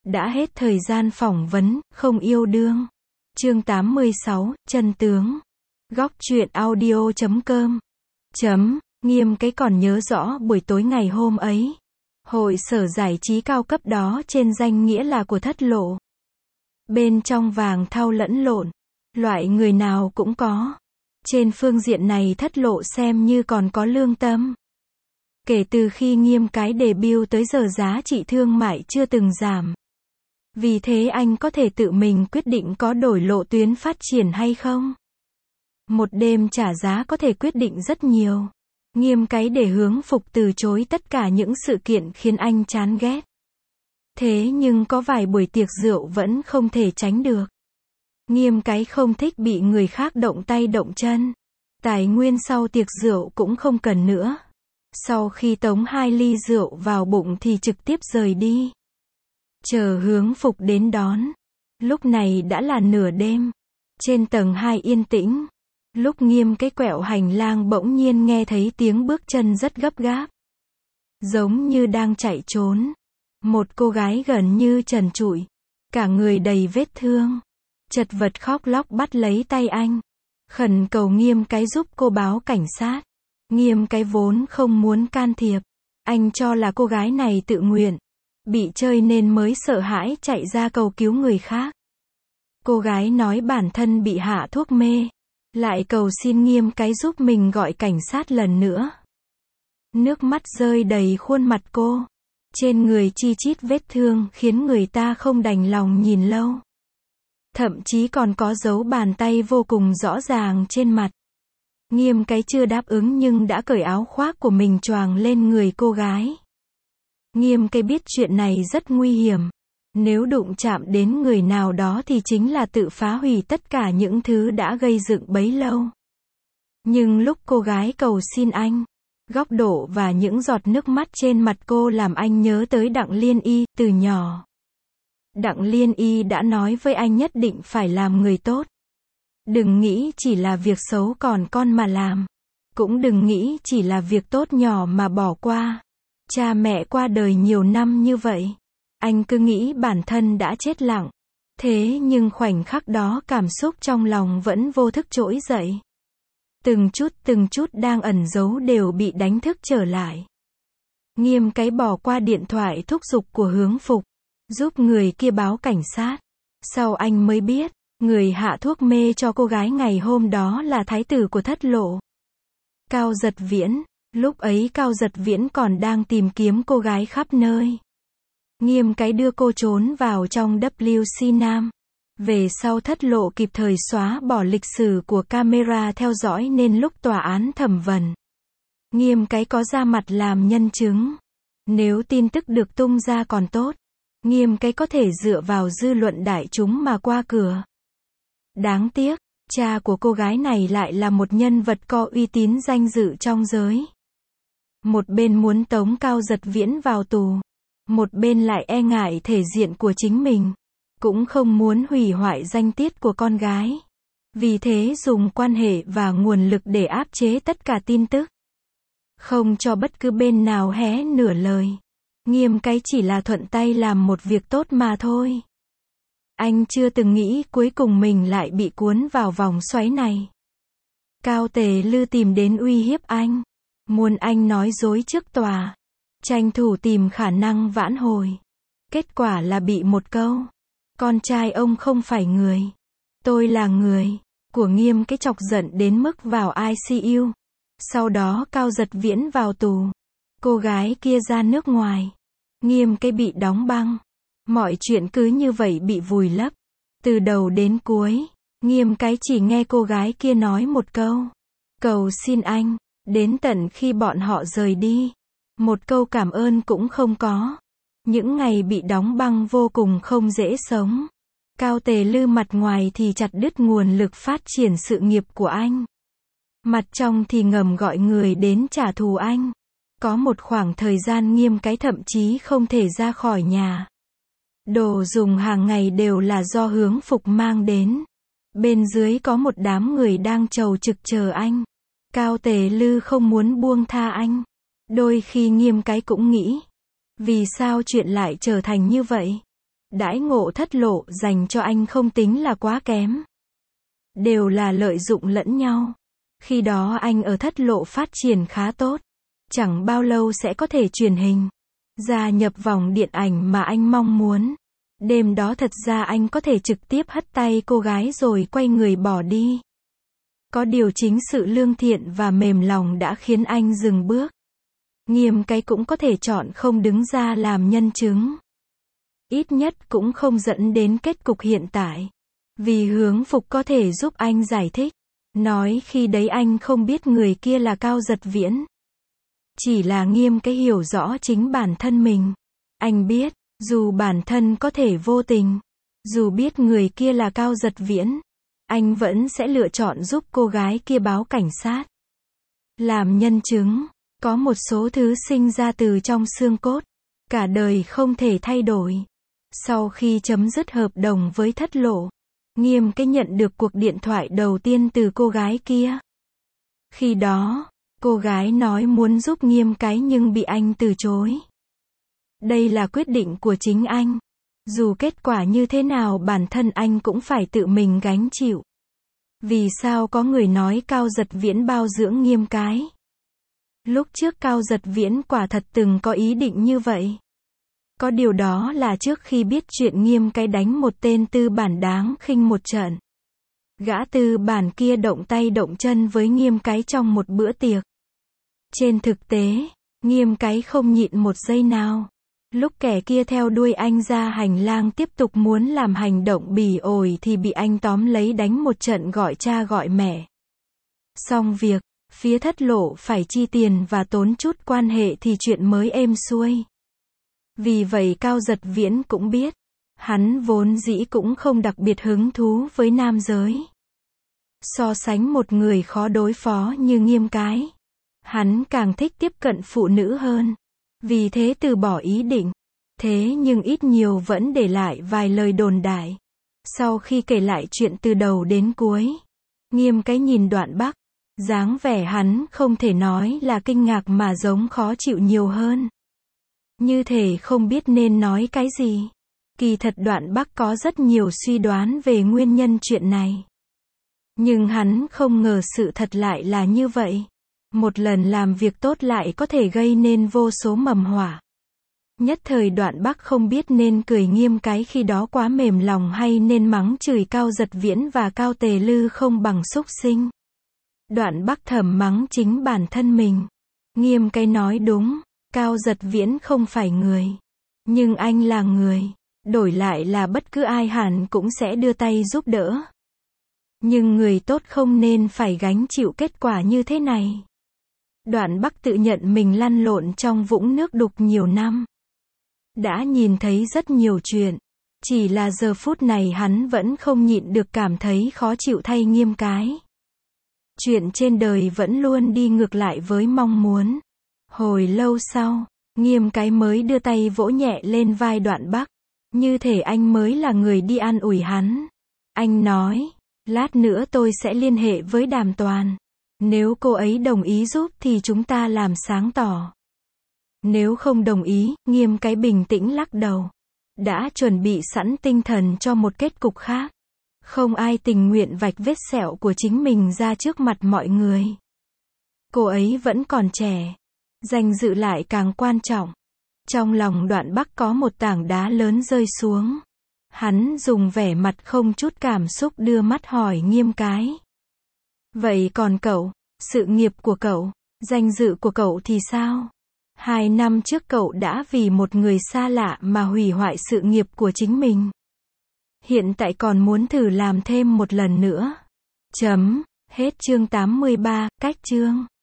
Đã hết thời gian phỏng vấn, không yêu đương. Chương 86, chân tướng. Góc truyện audio.com. Nghiêm cái còn nhớ rõ buổi tối ngày hôm ấy. Hội sở giải trí cao cấp đó trên danh nghĩa là của Thất Lộ. Bên trong vàng thau lẫn lộn. Loại người nào cũng có. Trên phương diện này Thất Lộ xem như còn có lương tâm. Kể từ khi Nghiêm cái debut tới giờ giá trị thương mại chưa từng giảm. Vì thế anh có thể tự mình quyết định có đổi lộ tuyến phát triển hay không. Một đêm trả giá có thể quyết định rất nhiều. Nghiêm cái để hướng phục từ chối tất cả những sự kiện khiến anh chán ghét. Thế nhưng có vài buổi tiệc rượu vẫn không thể tránh được. Nghiêm cái không thích bị người khác động tay động chân. Tài nguyên sau tiệc rượu cũng không cần nữa. Sau khi tống 2 ly rượu vào bụng thì trực tiếp rời đi. Chờ hướng phục đến đón. Lúc này đã là nửa đêm. Trên tầng 2 yên tĩnh. Lúc Nghiêm cái quẹo hành lang bỗng nhiên nghe thấy tiếng bước chân rất gấp gáp. Giống như đang chạy trốn. Một cô gái gần như trần trụi. Cả người đầy vết thương. Chật vật khóc lóc bắt lấy tay anh. Khẩn cầu Nghiêm cái giúp cô báo cảnh sát. Nghiêm cái vốn không muốn can thiệp. Anh cho là cô gái này tự nguyện. Bị chơi nên mới sợ hãi chạy ra cầu cứu người khác. Cô gái nói bản thân bị hạ thuốc mê. Lại cầu xin Nghiêm cái giúp mình gọi cảnh sát lần nữa. Nước mắt rơi đầy khuôn mặt cô. Trên người chi chít vết thương khiến người ta không đành lòng nhìn lâu. Thậm chí còn có dấu bàn tay vô cùng rõ ràng trên mặt. Nghiêm cái chưa đáp ứng nhưng đã cởi áo khoác của mình choàng lên người cô gái. Nghiêm cái biết chuyện này rất nguy hiểm. Nếu đụng chạm đến người nào đó thì chính là tự phá hủy tất cả những thứ đã gây dựng bấy lâu. Nhưng lúc cô gái cầu xin anh, góc độ và những giọt nước mắt trên mặt cô làm anh nhớ tới Đặng Liên Y, từ nhỏ. Đặng Liên Y đã nói với anh nhất định phải làm người tốt. Đừng nghĩ chỉ là việc xấu còn con mà làm. Cũng đừng nghĩ chỉ là việc tốt nhỏ mà bỏ qua. Cha mẹ qua đời nhiều năm như vậy. Anh cứ nghĩ bản thân đã chết lặng. Thế nhưng khoảnh khắc đó cảm xúc trong lòng vẫn vô thức trỗi dậy. Từng chút đang ẩn giấu đều bị đánh thức trở lại. Nghiêm cái bỏ qua điện thoại thúc giục của hướng phục. Giúp người kia báo cảnh sát. Sau anh mới biết, người hạ thuốc mê cho cô gái ngày hôm đó là thái tử của Thất Lộ. Cao Giật Viễn. Lúc ấy Cao Giật Viễn còn đang tìm kiếm cô gái khắp nơi. Nghiêm cái đưa cô trốn vào trong WC Nam. Về sau Thất Lộ kịp thời xóa bỏ lịch sử của camera theo dõi nên lúc tòa án thẩm vấn. Nghiêm cái có ra mặt làm nhân chứng. Nếu tin tức được tung ra còn tốt. Nghiêm cái có thể dựa vào dư luận đại chúng mà qua cửa. Đáng tiếc, cha của cô gái này lại là một nhân vật có uy tín danh dự trong giới. Một bên muốn tống Cao Giật Viễn vào tù. Một bên lại e ngại thể diện của chính mình. Cũng không muốn hủy hoại danh tiết của con gái. Vì thế dùng quan hệ và nguồn lực để áp chế tất cả tin tức. Không cho bất cứ bên nào hé nửa lời. Nghiêm cái chỉ là thuận tay làm một việc tốt mà thôi. Anh chưa từng nghĩ cuối cùng mình lại bị cuốn vào vòng xoáy này. Cao Tề Lư tìm đến uy hiếp anh. Muốn anh nói dối trước tòa. Tranh thủ tìm khả năng vãn hồi. Kết quả là bị một câu. Con trai ông không phải người. Tôi là người. Của Nghiêm cái chọc giận đến mức vào ICU. Sau đó Cao Giật Viễn vào tù. Cô gái kia ra nước ngoài. Nghiêm cái bị đóng băng. Mọi chuyện cứ như vậy bị vùi lấp. Từ đầu đến cuối, Nghiêm cái chỉ nghe cô gái kia nói một câu. Cầu xin anh. Đến tận khi bọn họ rời đi. Một câu cảm ơn cũng không có. Những ngày bị đóng băng vô cùng không dễ sống. Cao Tề Lư mặt ngoài thì chặt đứt nguồn lực phát triển sự nghiệp của anh. Mặt trong thì ngầm gọi người đến trả thù anh. Có một khoảng thời gian Nghiêm cái thậm chí không thể ra khỏi nhà. Đồ dùng hàng ngày đều là do hướng phục mang đến. Bên dưới có một đám người đang chầu trực chờ anh. Cao Tề Lư không muốn buông tha anh. Đôi khi Nghiêm cái cũng nghĩ. Vì sao chuyện lại trở thành như vậy? Đãi ngộ Thất Lộ dành cho anh không tính là quá kém. Đều là lợi dụng lẫn nhau. Khi đó anh ở Thất Lộ phát triển khá tốt. Chẳng bao lâu sẽ có thể truyền hình. Gia nhập vòng điện ảnh mà anh mong muốn. Đêm đó thật ra anh có thể trực tiếp hất tay cô gái rồi quay người bỏ đi. Có điều chính sự lương thiện và mềm lòng đã khiến anh dừng bước. Nghiêm cái cũng có thể chọn không đứng ra làm nhân chứng. Ít nhất cũng không dẫn đến kết cục hiện tại. Vì Hướng Phục có thể giúp anh giải thích. Nói khi đấy anh không biết người kia là Cao Giật Viễn. Chỉ là Nghiêm cái hiểu rõ chính bản thân mình. Anh biết, dù bản thân có thể vô tình, dù biết người kia là Cao Giật Viễn, anh vẫn sẽ lựa chọn giúp cô gái kia báo cảnh sát. Làm nhân chứng, có một số thứ sinh ra từ trong xương cốt, cả đời không thể thay đổi. Sau khi chấm dứt hợp đồng với Thất Lộ, Nghiêm cái nhận được cuộc điện thoại đầu tiên từ cô gái kia. Khi đó, cô gái nói muốn giúp Nghiêm cái nhưng bị anh từ chối. Đây là quyết định của chính anh. Dù kết quả như thế nào bản thân anh cũng phải tự mình gánh chịu. Vì sao có người nói Cao Giật Viễn bao dưỡng Nghiêm cái? Lúc trước Cao Giật Viễn quả thật từng có ý định như vậy. Có điều đó là trước khi biết chuyện Nghiêm cái đánh một tên tư bản đáng khinh một trận. Gã tư bản kia động tay động chân với Nghiêm cái trong một bữa tiệc. Trên thực tế, Nghiêm cái không nhịn một giây nào. Lúc kẻ kia theo đuôi anh ra hành lang tiếp tục muốn làm hành động bỉ ổi thì bị anh tóm lấy đánh một trận gọi cha gọi mẹ. Xong việc, phía Thất Lộ phải chi tiền và tốn chút quan hệ thì chuyện mới êm xuôi. Vì vậy Cao Giật Viễn cũng biết, hắn vốn dĩ cũng không đặc biệt hứng thú với nam giới. So sánh một người khó đối phó như Nghiêm cái, hắn càng thích tiếp cận phụ nữ hơn. Vì thế từ bỏ ý định. Thế nhưng ít nhiều vẫn để lại vài lời đồn đại. Sau khi kể lại chuyện từ đầu đến cuối, Nghiêm cái nhìn Đoạn Bắc, dáng vẻ hắn không thể nói là kinh ngạc mà giống khó chịu nhiều hơn. Như thể không biết nên nói cái gì. Kỳ thật Đoạn Bắc có rất nhiều suy đoán về nguyên nhân chuyện này. Nhưng hắn không ngờ sự thật lại là như vậy. Một lần làm việc tốt lại có thể gây nên vô số mầm họa. Nhất thời Đoạn Bắc không biết nên cười Nghiêm cái khi đó quá mềm lòng hay nên mắng chửi Cao Giật Viễn và Cao Tề Lư không bằng súc sinh. Đoạn Bắc thầm mắng chính bản thân mình. Nghiêm cái nói đúng, Cao Giật Viễn không phải người. Nhưng anh là người. Đổi lại là bất cứ ai hẳn cũng sẽ đưa tay giúp đỡ. Nhưng người tốt không nên phải gánh chịu kết quả như thế này. Đoạn Bắc tự nhận mình lăn lộn trong vũng nước đục nhiều năm. Đã nhìn thấy rất nhiều chuyện. Chỉ là giờ phút này hắn vẫn không nhịn được cảm thấy khó chịu thay Nghiêm cái. Chuyện trên đời vẫn luôn đi ngược lại với mong muốn. Hồi lâu sau, Nghiêm cái mới đưa tay vỗ nhẹ lên vai Đoạn Bắc. Như thể anh mới là người đi an ủi hắn. Anh nói, lát nữa tôi sẽ liên hệ với Đàm Toàn. Nếu cô ấy đồng ý giúp thì chúng ta làm sáng tỏ. Nếu không đồng ý, Nghiêm cái bình tĩnh lắc đầu. Đã chuẩn bị sẵn tinh thần cho một kết cục khác. Không ai tình nguyện vạch vết sẹo của chính mình ra trước mặt mọi người. Cô ấy vẫn còn trẻ. Danh dự lại càng quan trọng. Trong lòng Đoạn Bắc có một tảng đá lớn rơi xuống. Hắn dùng vẻ mặt không chút cảm xúc đưa mắt hỏi Nghiêm cái. Vậy còn cậu, sự nghiệp của cậu, danh dự của cậu thì sao? 2 năm trước cậu đã vì một người xa lạ mà hủy hoại sự nghiệp của chính mình. Hiện tại còn muốn thử làm thêm một lần nữa. Hết chương 83, cách chương.